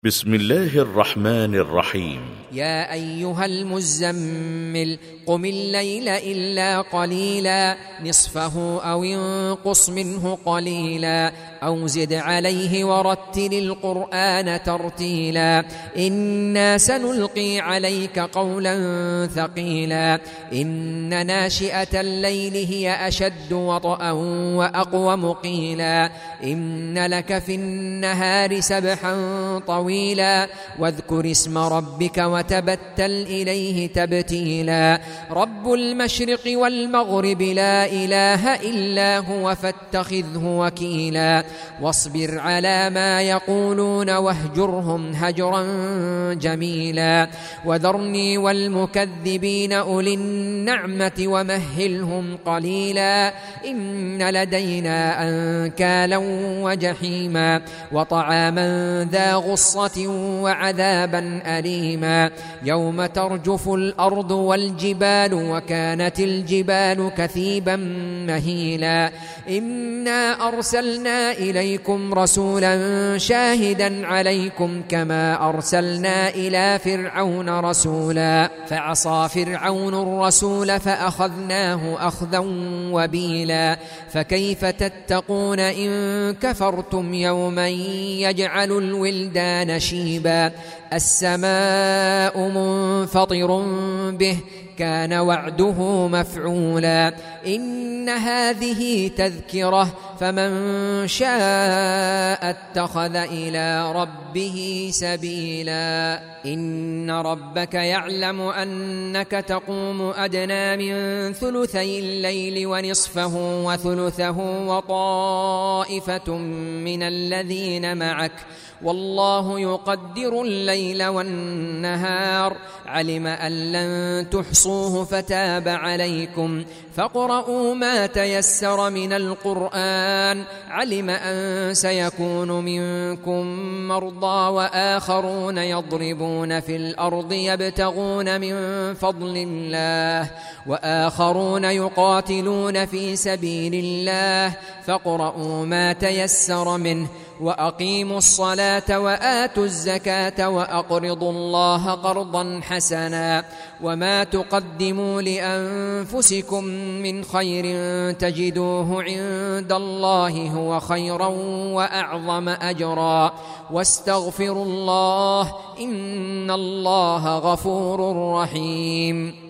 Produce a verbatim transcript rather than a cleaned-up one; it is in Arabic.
بسم الله الرحمن الرحيم. يا أيها المزمل قم الليل إلا قليلا نصفه أو انقص منه قليلا أو زد عليه ورتل القرآن ترتيلا إنا سنلقي عليك قولا ثقيلا إن ناشئة الليل هي أشد وطئا وأقوم قيلا إن لك في النهار سبحا طويلا واذكر اسم ربك وتبتل إليه تبتيلا رب المشرق والمغرب لا إله إلا هو فاتخذه وكيلا واصبر على ما يقولون واهجرهم هجرا جميلا وذرني والمكذبين أولي النعمة ومهلهم قليلا إن لدينا أنكالا وجحيما وطعاما ذا غصة وعذابا أليما يوم ترجف الأرض والجبال وكانت الجبال كثيبا مهيلا إنا أرسلنا إليكم رسولا شاهدا عليكم كما أرسلنا إلى فرعون رسولا فعصى فرعون الرسول فأخذناه أخذا وبيلا فكيف تتقون إن كفرتم يوما يجعل الولدان شيبا السماء منفطر به كان وعده مفعولا إن هذه تذكرة فمن شاء اتخذ إلى ربه سبيلا إن ربك يعلم أنك تقوم أدنى من ثلثي الليل ونصفه وثلثه وطائفة من الذين معك والله يقدر الليل والنهار علم أن لن تحصوه فتاب عليكم فاقرؤوا ما تيسر من القرآن علم أن سيكون منكم مرضى وآخرون يضربون في الأرض يبتغون من فضل الله وآخرون يقاتلون في سبيل الله فاقرؤوا ما تيسر منه وأقيموا الصلاة وآتوا الزكاة وأقرضوا الله قرضا حسنا وما تقدموا لأنفسكم من خير تجدوه عند الله هو خيرا وأعظم أجرا واستغفروا الله إن الله غفور رحيم.